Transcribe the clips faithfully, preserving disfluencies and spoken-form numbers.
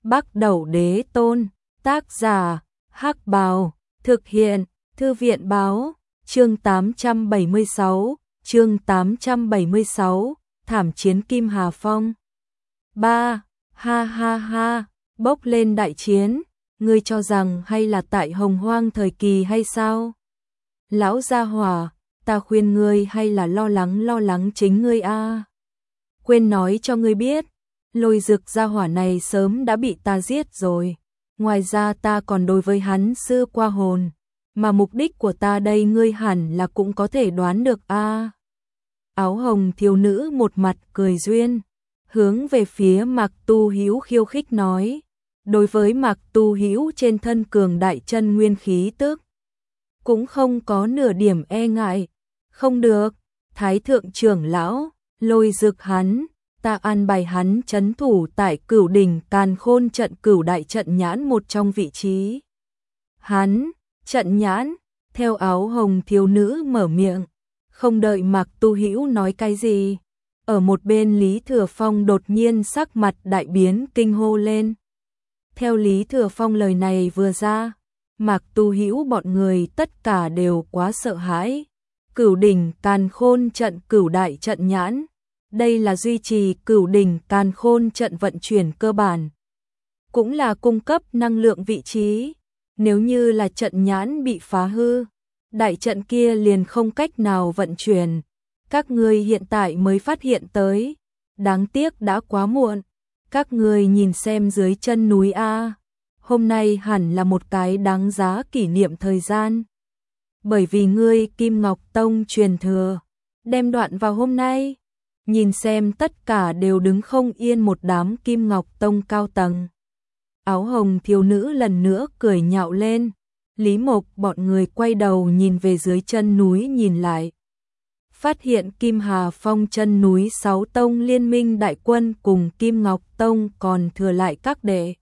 Bắc Đẩu Đế Tôn, tác giả, Hắc Bào, thực hiện, Thư viện báo, chương tám trăm bảy mươi sáu, chương tám trăm bảy mươi sáu, thảm chiến Kim Hà Phong. ba. Ha ha ha, bốc lên đại chiến, ngươi cho rằng hay là tại Hồng Hoang thời kỳ hay sao? Lão gia hỏa, ta khuyên ngươi hay là lo lắng lo lắng chính ngươi a. Quên nói cho ngươi biết, Lôi Dực gia hỏa này sớm đã bị ta giết rồi. Ngoài ra ta còn đối với hắn sư qua hồn, mà mục đích của ta đây ngươi hẳn là cũng có thể đoán được a. Áo hồng thiếu nữ một mặt cười duyên, hướng về phía Mạc Tu Hữu khiêu khích nói, đối với Mạc Tu Hữu trên thân cường đại chân nguyên khí tức, cũng không có nửa điểm e ngại. Không được, Thái thượng trưởng lão, Lôi Dực hắn, ta an bài hắn trấn thủ tại Cửu Đỉnh Càn Khôn trận Cửu Đại trận nhãn một trong vị trí. Hắn, trận nhãn, theo áo hồng thiếu nữ mở miệng, không đợi Mạc Tu Hữu nói cái gì, ở một bên Lý Thừa Phong đột nhiên sắc mặt đại biến kinh hô lên. Theo Lý Thừa Phong lời này vừa ra, Mạc Tu Hữu bọn người tất cả đều quá sợ hãi. Cửu Đỉnh Càn Khôn trận Cửu Đại trận nhãn, đây là duy trì Cửu Đỉnh Càn Khôn trận vận chuyển cơ bản, cũng là cung cấp năng lượng vị trí. Nếu như là trận nhãn bị phá hư, đại trận kia liền không cách nào vận chuyển. Các ngươi hiện tại mới phát hiện tới, đáng tiếc đã quá muộn. Các ngươi nhìn xem dưới chân núi a, hôm nay hẳn là một cái đáng giá kỷ niệm thời gian. Bởi vì ngươi Kim Ngọc Tông truyền thừa, đem đoạn vào hôm nay, nhìn xem tất cả đều đứng không yên một đám Kim Ngọc Tông cao tầng. Áo hồng thiếu nữ lần nữa cười nhạo lên. Lý Mộc bọn người quay đầu nhìn về dưới chân núi nhìn lại, phát hiện Kim Hà Phong chân núi sáu tông liên minh đại quân cùng Kim Ngọc Tông còn thừa lại các đệ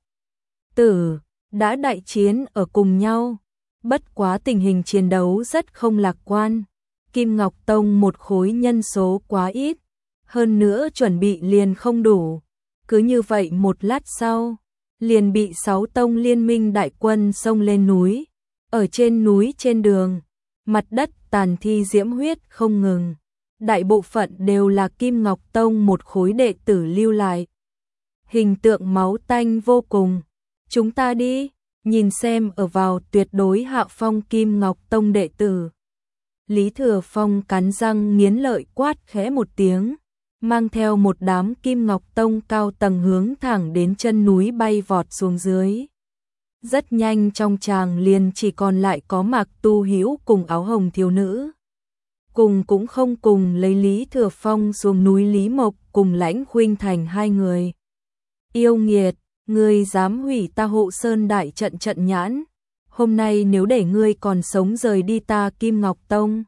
tử đã đại chiến ở cùng nhau. Bất quá tình hình chiến đấu rất không lạc quan. Kim Ngọc Tông một khối nhân số quá ít, hơn nữa chuẩn bị liền không đủ. Cứ như vậy một lát sau, liền bị sáu tông liên minh đại quân xông lên núi. Ở trên núi trên đường, mặt đất tàn thi diễm huyết không ngừng. Đại bộ phận đều là Kim Ngọc Tông một khối đệ tử lưu lại. Hình tượng máu tanh vô cùng. Chúng ta đi, nhìn xem ở vào tuyệt đối hạ phong Kim Ngọc Tông đệ tử. Lý Thừa Phong cắn răng nghiến lợi quát khẽ một tiếng, mang theo một đám Kim Ngọc Tông cao tầng hướng thẳng đến chân núi bay vọt xuống dưới. Rất nhanh trong tràng liền chỉ còn lại có Mạc Tu Hữu cùng áo hồng thiếu nữ. Cùng cũng không cùng lấy Lý Thừa Phong xuống núi Lý Mộc cùng Lãnh Khuynh Thành hai người. Yêu nghiệt, ngươi dám hủy ta Hộ Sơn đại trận trận nhãn. Hôm nay nếu để ngươi còn sống rời đi ta Kim Ngọc Tông,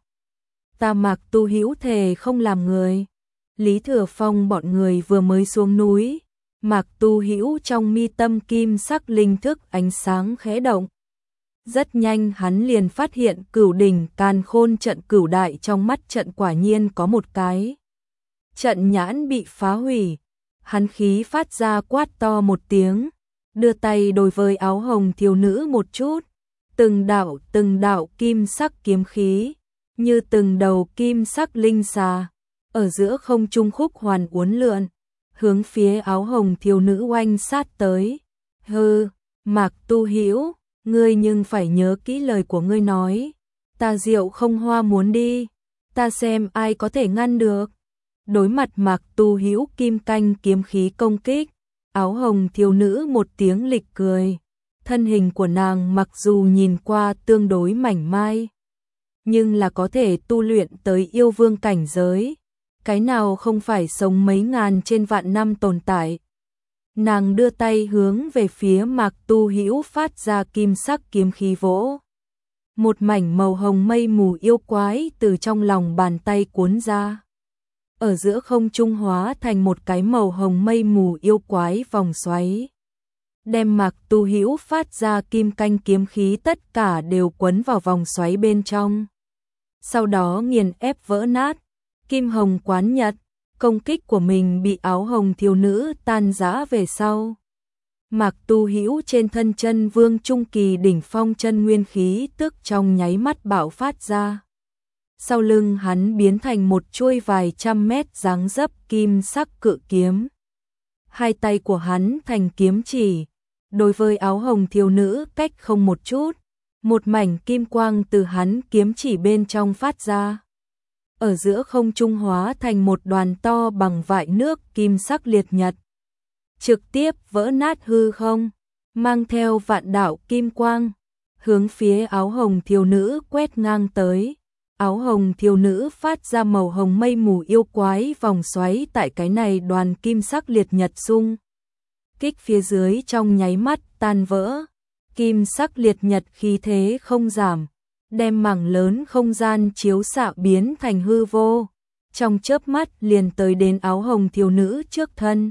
ta Mạc Tu Hữu thề không làm người. Lý Thừa Phong bọn người vừa mới xuống núi, Mạc Tu Hữu trong mi tâm kim sắc linh thức ánh sáng khẽ động. Rất nhanh hắn liền phát hiện Cửu Đỉnh Càn Khôn trận Cửu Đại trong mắt trận quả nhiên có một cái trận nhãn bị phá hủy. Hắn khí phát ra quát to một tiếng, đưa tay đối với áo hồng thiếu nữ một chút. Từng đạo từng đạo kim sắc kiếm khí, như từng đầu kim sắc linh xà, ở giữa không trung khúc hoàn uốn lượn, hướng phía áo hồng thiếu nữ oanh sát tới. Hừ, Mạc Tu Hữu, ngươi nhưng phải nhớ kỹ lời của ngươi nói. Ta Diệu Không Hoa muốn đi, ta xem ai có thể ngăn được. Đối mặt Mạc Tu Hữu kim canh kiếm khí công kích, áo hồng thiếu nữ một tiếng lịch cười. Thân hình của nàng mặc dù nhìn qua tương đối mảnh mai, nhưng là có thể tu luyện tới yêu vương cảnh giới. Cái nào không phải sống mấy ngàn trên vạn năm tồn tại. Nàng đưa tay hướng về phía Mạc Tu Hữu phát ra kim sắc kiếm khí vỗ. Một mảnh màu hồng mây mù yêu quái từ trong lòng bàn tay cuốn ra. Ở giữa không trung hóa thành một cái màu hồng mây mù yêu quái vòng xoáy. Đem Mạc Tu Hữu phát ra kim canh kiếm khí tất cả đều quấn vào vòng xoáy bên trong. Sau đó nghiền ép vỡ nát. Kim hồng quán nhật, công kích của mình bị áo hồng thiếu nữ tan rã về sau. Mạc Tu Hữu trên thân chân vương trung kỳ đỉnh phong chân nguyên khí tức trong nháy mắt bạo phát ra. Sau lưng hắn biến thành một chuôi vài trăm mét dáng dấp kim sắc cự kiếm. Hai tay của hắn thành kiếm chỉ, đối với áo hồng thiếu nữ cách không một chút, một mảnh kim quang từ hắn kiếm chỉ bên trong phát ra. Ở giữa không trung hóa thành một đoàn to bằng vại nước kim sắc liệt nhật. Trực tiếp vỡ nát hư không, mang theo vạn đạo kim quang, hướng phía áo hồng thiếu nữ quét ngang tới. Áo hồng thiếu nữ phát ra màu hồng mây mù yêu quái vòng xoáy tại cái này đoàn kim sắc liệt nhật xung kích phía dưới trong nháy mắt tan vỡ. Kim sắc liệt nhật khí thế không giảm, đem mảng lớn không gian chiếu xạ biến thành hư vô, trong chớp mắt liền tới đến áo hồng thiếu nữ trước thân.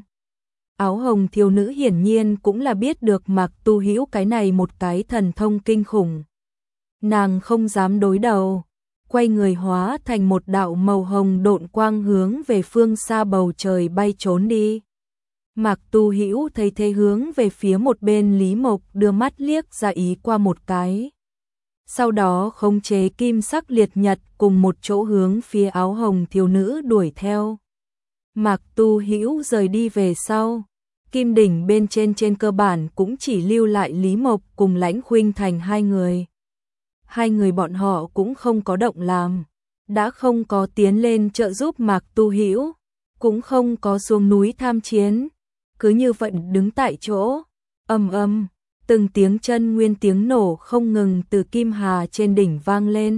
Áo hồng thiếu nữ hiển nhiên cũng là biết được Mạc Tu Hữu cái này một cái thần thông kinh khủng. Nàng không dám đối đầu, quay người hóa thành một đạo màu hồng độn quang hướng về phương xa bầu trời bay trốn đi. Mạc Tu Hữu thấy thế hướng về phía một bên Lý Mộc đưa mắt liếc ra ý qua một cái. Sau đó khống chế kim sắc liệt nhật cùng một chỗ hướng phía áo hồng thiếu nữ đuổi theo. Mạc Tu Hữu rời đi về sau, kim đỉnh bên trên trên cơ bản cũng chỉ lưu lại Lý Mộc cùng Lãnh Khuynh Thành hai người. Hai người bọn họ cũng không có động làm, đã không có tiến lên trợ giúp Mạc Tu Hữu, cũng không có xuống núi tham chiến, cứ như vậy đứng tại chỗ. Ầm ầm, từng tiếng chân nguyên tiếng nổ không ngừng từ kim hà trên đỉnh vang lên.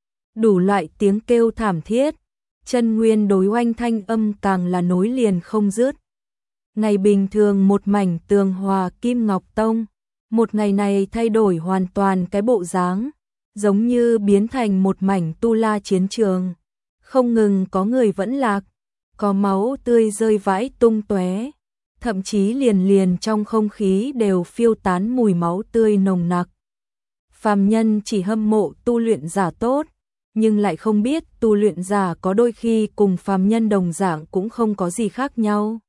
Đủ loại tiếng kêu thảm thiết, chân nguyên đối oanh thanh âm càng là nối liền không dứt. Ngày bình thường một mảnh tường hòa Kim Ngọc Tông, một ngày này thay đổi hoàn toàn cái bộ dáng, giống như biến thành một mảnh tu la chiến trường. Không ngừng có người vẫn lạc, có máu tươi rơi vãi tung tóe, thậm chí liền liền trong không khí đều phiêu tán mùi máu tươi nồng nặc. Phàm nhân chỉ hâm mộ tu luyện giả tốt, nhưng lại không biết tu luyện giả có đôi khi cùng phàm nhân đồng dạng cũng không có gì khác nhau.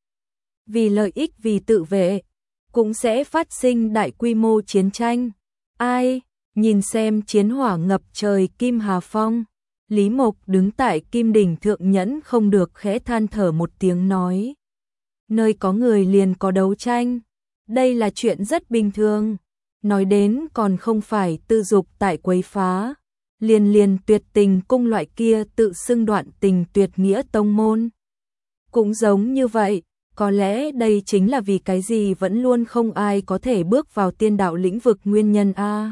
Vì lợi ích vì tự vệ, cũng sẽ phát sinh đại quy mô chiến tranh. Ai, nhìn xem chiến hỏa ngập trời Kim Hà Phong, Lý Mộc đứng tại Kim đỉnh thượng nhẫn không được khẽ than thở một tiếng nói. Nơi có người liền có đấu tranh, đây là chuyện rất bình thường. Nói đến còn không phải tư dục tại quấy phá, liền liền tuyệt tình cung loại kia tự xưng đoạn tình tuyệt nghĩa tông môn. Cũng giống như vậy, có lẽ đây chính là vì cái gì vẫn luôn không ai có thể bước vào tiên đạo lĩnh vực nguyên nhân a.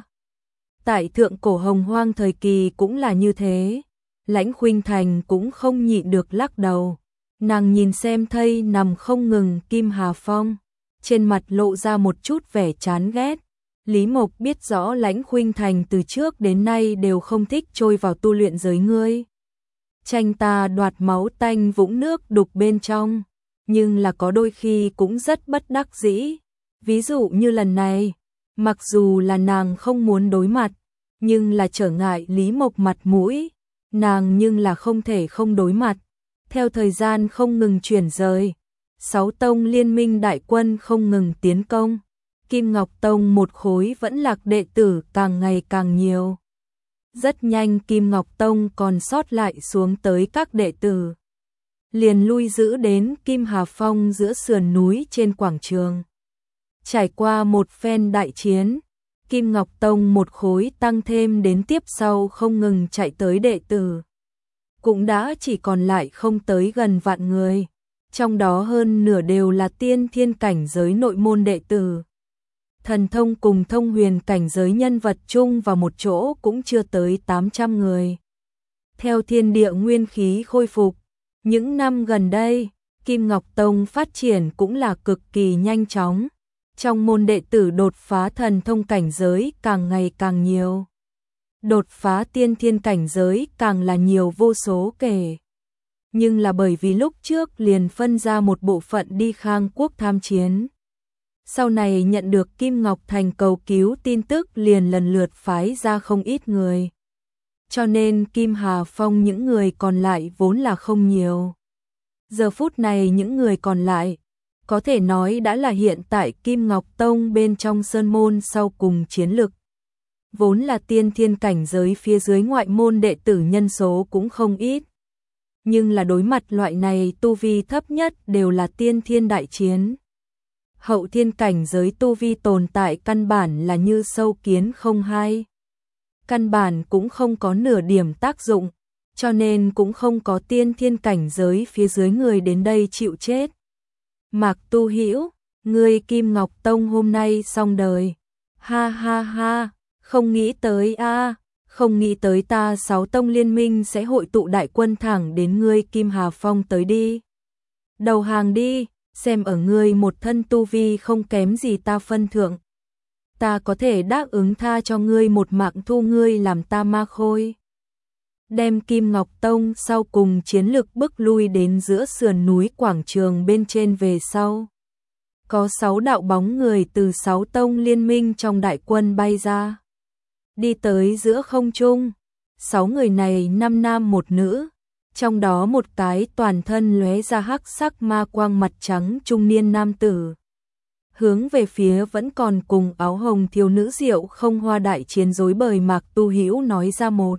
Tại thượng cổ hồng hoang thời kỳ cũng là như thế. Lãnh Khuynh Thành cũng không nhịn được lắc đầu. Nàng nhìn xem thây nằm không ngừng Kim Hà Phong, trên mặt lộ ra một chút vẻ chán ghét. Lý Mộc biết rõ Lãnh Khuynh Thành từ trước đến nay đều không thích trôi vào tu luyện giới ngươi. Tranh ta đoạt máu tanh vũng nước đục bên trong, nhưng là có đôi khi cũng rất bất đắc dĩ. Ví dụ như lần này, mặc dù là nàng không muốn đối mặt, nhưng là trở ngại Lý Mộc mặt mũi, nàng nhưng là không thể không đối mặt. Theo thời gian không ngừng chuyển rời, sáu tông liên minh đại quân không ngừng tiến công. Kim Ngọc Tông một khối vẫn lạc đệ tử càng ngày càng nhiều. Rất nhanh Kim Ngọc Tông còn sót lại xuống tới các đệ tử. Liền lui giữ đến Kim Hà Phong giữa sườn núi trên quảng trường. Trải qua một phen đại chiến, Kim Ngọc Tông một khối tăng thêm đến tiếp sau không ngừng chạy tới đệ tử. Cũng đã chỉ còn lại không tới gần vạn người. Trong đó hơn nửa đều là tiên thiên cảnh giới nội môn đệ tử. Thần thông cùng thông huyền cảnh giới nhân vật chung vào một chỗ cũng chưa tới tám trăm người. Theo thiên địa nguyên khí khôi phục, những năm gần đây, Kim Ngọc Tông phát triển cũng là cực kỳ nhanh chóng. Trong môn đệ tử đột phá thần thông cảnh giới càng ngày càng nhiều. Đột phá tiên thiên cảnh giới càng là nhiều vô số kể. Nhưng là bởi vì lúc trước liền phân ra một bộ phận đi Khang Quốc tham chiến. Sau này nhận được Kim Ngọc Thành cầu cứu tin tức liền lần lượt phái ra không ít người. Cho nên Kim Hà Phong những người còn lại vốn là không nhiều. Giờ phút này những người còn lại, có thể nói đã là hiện tại Kim Ngọc Tông bên trong sơn môn sau cùng chiến lực. Vốn là tiên thiên cảnh giới phía dưới ngoại môn đệ tử nhân số cũng không ít. Nhưng là đối mặt loại này tu vi thấp nhất đều là tiên thiên đại chiến. Hậu thiên cảnh giới tu vi tồn tại căn bản là như sâu kiến không hai. Căn bản cũng không có nửa điểm tác dụng, cho nên cũng không có tiên thiên cảnh giới phía dưới người đến đây chịu chết. Mạc Tu Hữu, ngươi Kim Ngọc Tông hôm nay xong đời. Ha ha ha, không nghĩ tới a, không nghĩ tới ta sáu tông liên minh sẽ hội tụ đại quân thẳng đến ngươi Kim Hà Phong tới đi. Đầu hàng đi, xem ở ngươi một thân tu vi không kém gì ta phân thượng. Ta có thể đáp ứng tha cho ngươi một mạng thu ngươi làm ta ma khôi. Đem Kim Ngọc Tông sau cùng chiến lực bức lui đến giữa sườn núi quảng trường bên trên về sau. Có sáu đạo bóng người từ sáu tông liên minh trong đại quân bay ra. Đi tới giữa không trung. Sáu người này năm nam một nữ. Trong đó một cái toàn thân lóe ra hắc sắc ma quang mặt trắng trung niên nam tử. Hướng về phía vẫn còn cùng áo hồng thiếu nữ Diệu Không Hoa đại chiến rối bời Mạc Tu Hữu nói ra một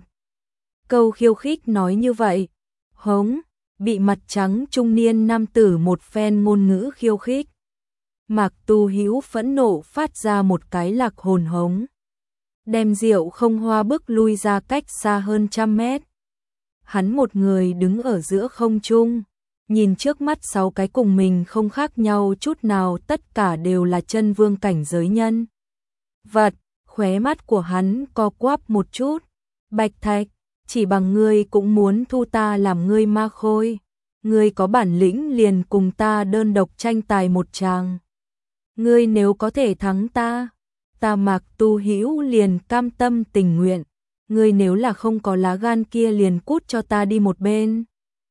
câu khiêu khích nói như vậy. Hống, bị mặt trắng trung niên nam tử một phen ngôn ngữ khiêu khích. Mạc Tu Hữu phẫn nộ phát ra một cái lạc hồn hống. Đem Diệu Không Hoa bước lui ra cách xa hơn trăm mét. Hắn một người đứng ở giữa không trung, nhìn trước mắt sáu cái cùng mình không khác nhau chút nào, tất cả đều là chân vương cảnh giới nhân. Vật, khóe mắt của hắn co quắp một chút. Bạch Thạch, chỉ bằng ngươi cũng muốn thu ta làm ngươi ma khôi. Ngươi có bản lĩnh liền cùng ta đơn độc tranh tài một tràng. Ngươi nếu có thể thắng ta, ta Mạc Tu Hữu liền cam tâm tình nguyện. Ngươi nếu là không có lá gan kia liền cút cho ta đi một bên.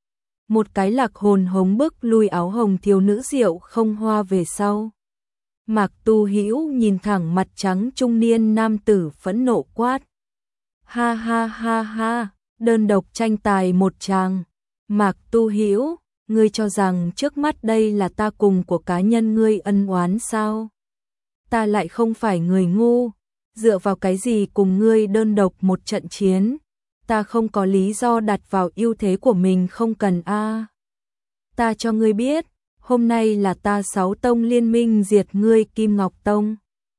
Một cái lạc hồn hống bức lui áo hồng thiếu nữ Diệu Không Hoa về sau. Mạc Tu Hữu nhìn thẳng mặt trắng trung niên nam tử phẫn nộ quát. Ha ha ha ha, đơn độc tranh tài một tràng. Mạc Tu Hữu, ngươi cho rằng trước mắt đây là ta cùng của cá nhân ngươi ân oán sao? Ta lại không phải người ngu, dựa vào cái gì cùng ngươi đơn độc một trận chiến? Ta không có lý do đặt vào ưu thế của mình không cần a. Ta cho ngươi biết, hôm nay là ta sáu tông liên minh diệt ngươi Kim Ngọc Tông.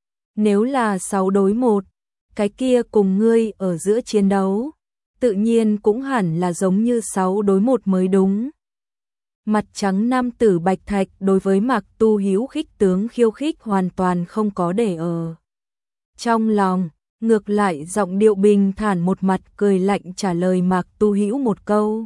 Nếu là sáu đối một, cái kia cùng ngươi ở giữa chiến đấu, tự nhiên cũng hẳn là giống như sáu đối một mới đúng. Mặt trắng nam tử Bạch Thạch đối với Mạc Tu Hữu khích tướng khiêu khích hoàn toàn không có để ở trong lòng, ngược lại giọng điệu bình thản một mặt cười lạnh trả lời Mạc Tu Hữu một câu.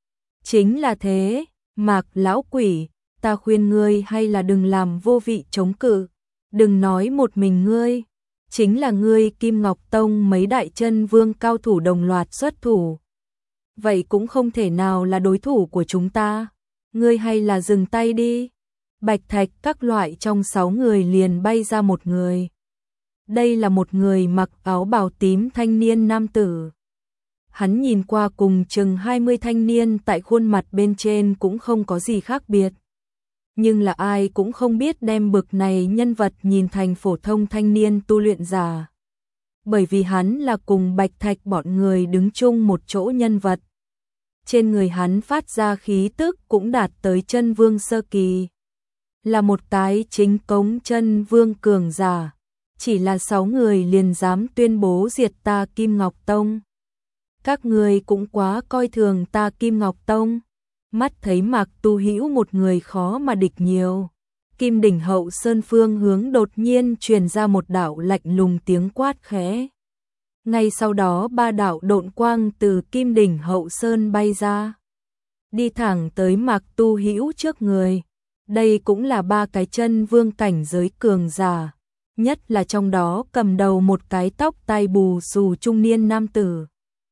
Chính là thế, Mạc lão quỷ, ta khuyên ngươi hay là đừng làm vô vị chống cự, đừng nói một mình ngươi, chính là ngươi Kim Ngọc Tông mấy đại chân vương cao thủ đồng loạt xuất thủ. Vậy cũng không thể nào là đối thủ của chúng ta, ngươi hay là dừng tay đi. Bạch Thạch các loại trong sáu người liền bay ra một người. Đây là một người mặc áo bào tím thanh niên nam tử. Hắn nhìn qua cùng chừng hai mươi thanh niên tại khuôn mặt bên trên cũng không có gì khác biệt. Nhưng là ai cũng không biết đem bực này nhân vật nhìn thành phổ thông thanh niên tu luyện giả. Bởi vì hắn là cùng Bạch Thạch bọn người đứng chung một chỗ nhân vật. Trên người hắn phát ra khí tức cũng đạt tới chân vương sơ kỳ. Là một cái chính cống chân vương cường giả. Chỉ là sáu người liền dám tuyên bố diệt ta Kim Ngọc Tông. Các người cũng quá coi thường ta Kim Ngọc Tông. Mắt thấy Mạc Tu Hữu một người khó mà địch nhiều. Kim đỉnh hậu sơn phương hướng đột nhiên truyền ra một đạo lạnh lùng tiếng quát khẽ. Ngay sau đó ba đạo độn quang từ Kim đỉnh hậu sơn bay ra. Đi thẳng tới Mạc Tu Hữu trước người. Đây cũng là ba cái chân vương cảnh giới cường giả. Nhất là trong đó cầm đầu một cái tóc tai bù xù trung niên nam tử.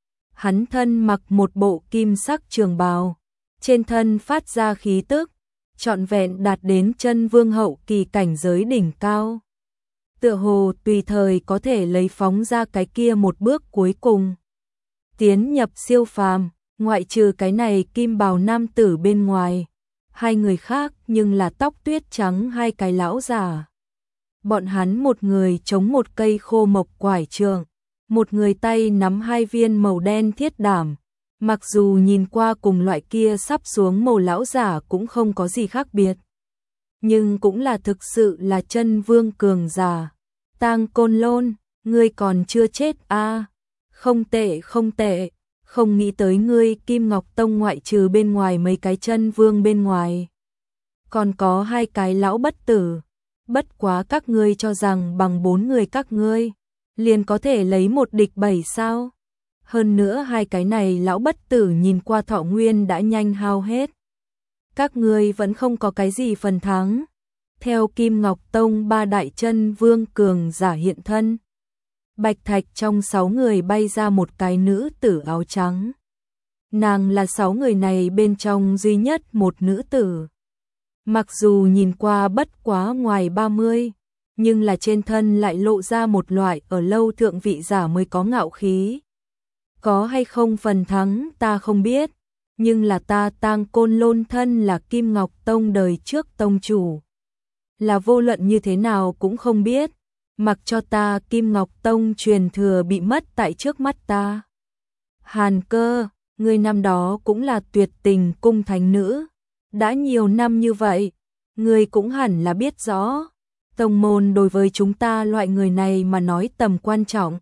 Hắn thân mặc một bộ kim sắc trường bào, trên thân phát ra khí tức, trọn vẹn đạt đến chân vương hậu kỳ cảnh giới đỉnh cao. Tựa hồ tùy thời có thể lấy phóng ra cái kia một bước cuối cùng. Tiến nhập siêu phàm, ngoại trừ cái này kim bào nam tử bên ngoài, hai người khác nhưng là tóc tuyết trắng hai cái lão già. Bọn hắn một người chống một cây khô mộc quải trượng, một người tay nắm hai viên màu đen thiết đảm. Mặc dù nhìn qua cùng loại kia sắp xuống mồ lão giả cũng không có gì khác biệt, nhưng cũng là thực sự là chân vương cường giả. Tang Côn Lôn, ngươi còn chưa chết a? À? Không tệ, không tệ, không nghĩ tới ngươi Kim Ngọc Tông ngoại trừ bên ngoài mấy cái chân vương bên ngoài, còn có hai cái lão bất tử. Bất quá các ngươi cho rằng bằng bốn người các ngươi liền có thể lấy một địch bảy sao? Hơn nữa hai cái này lão bất tử nhìn qua thọ nguyên đã nhanh hao hết. Các ngươi vẫn không có cái gì phần thắng. Theo Kim Ngọc Tông ba đại chân vương cường giả hiện thân, Bạch Thạch trong sáu người bay ra một cái nữ tử áo trắng. Nàng là sáu người này bên trong duy nhất một nữ tử. Mặc dù nhìn qua bất quá ngoài ba mươi, nhưng là trên thân lại lộ ra một loại ở lâu thượng vị giả mới có ngạo khí. Có hay không phần thắng ta không biết, nhưng là ta Tang Côn Lôn thân là Kim Ngọc Tông đời trước tông chủ, là vô luận như thế nào cũng không biết, mặc cho ta Kim Ngọc Tông truyền thừa bị mất tại trước mắt ta. Hàn Cơ, ngươi năm đó cũng là tuyệt tình cung thánh nữ, đã nhiều năm như vậy, ngươi cũng hẳn là biết rõ, tông môn đối với chúng ta loại người này mà nói tầm quan trọng.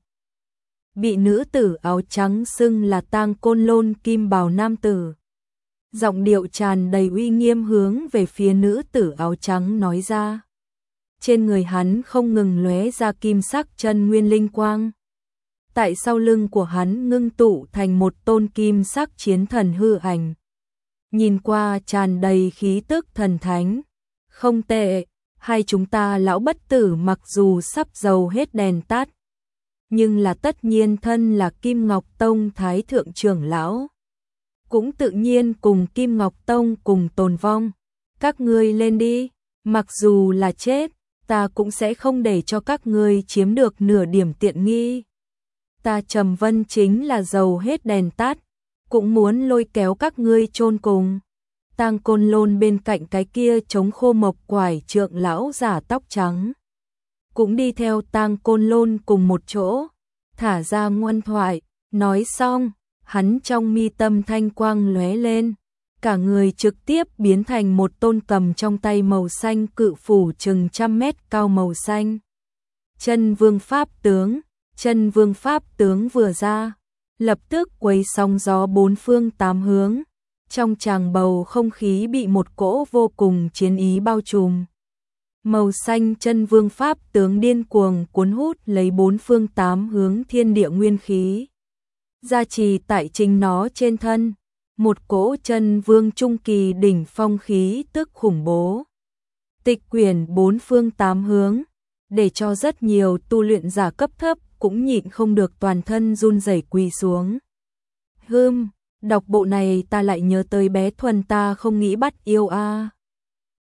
Bị nữ tử áo trắng xưng là Tang Côn Lôn kim bào nam tử, giọng điệu tràn đầy uy nghiêm hướng về phía nữ tử áo trắng nói ra. Trên người hắn không ngừng lóe ra kim sắc chân nguyên linh quang. Tại sau lưng của hắn ngưng tụ thành một tôn kim sắc chiến thần hư ảnh. Nhìn qua tràn đầy khí tức thần thánh. Không tệ, hai chúng ta lão bất tử mặc dù sắp dầu hết đèn tắt, nhưng là tất nhiên thân là Kim Ngọc Tông Thái Thượng trưởng lão, cũng tự nhiên cùng Kim Ngọc Tông cùng tồn vong. Các ngươi lên đi, mặc dù là chết, ta cũng sẽ không để cho các ngươi chiếm được nửa điểm tiện nghi. Ta Trầm Vân chính là dầu hết đèn tắt, cũng muốn lôi kéo các ngươi chôn cùng. Tang Côn Lôn bên cạnh cái kia chống khô mộc quải trượng lão giả tóc trắng, cũng đi theo Tang Côn Lôn cùng một chỗ, thả ra ngoan thoại, nói xong, hắn trong mi tâm thanh quang lóe lên, cả người trực tiếp biến thành một tôn cầm trong tay màu xanh cự phủ chừng trăm mét cao màu xanh. Chân vương pháp tướng, chân vương pháp tướng vừa ra, lập tức quấy sóng gió bốn phương tám hướng, trong tràng bầu không khí bị một cỗ vô cùng chiến ý bao trùm. Màu xanh chân vương pháp tướng điên cuồng cuốn hút lấy bốn phương tám hướng thiên địa nguyên khí, gia trì tại chính nó trên thân, một cỗ chân vương trung kỳ đỉnh phong khí tức khủng bố, tịch quyển bốn phương tám hướng, để cho rất nhiều tu luyện giả cấp thấp cũng nhịn không được toàn thân run rẩy quỳ xuống. Hừm, đọc bộ này ta lại nhớ tới bé Thuần ta không nghĩ bắt yêu a. À.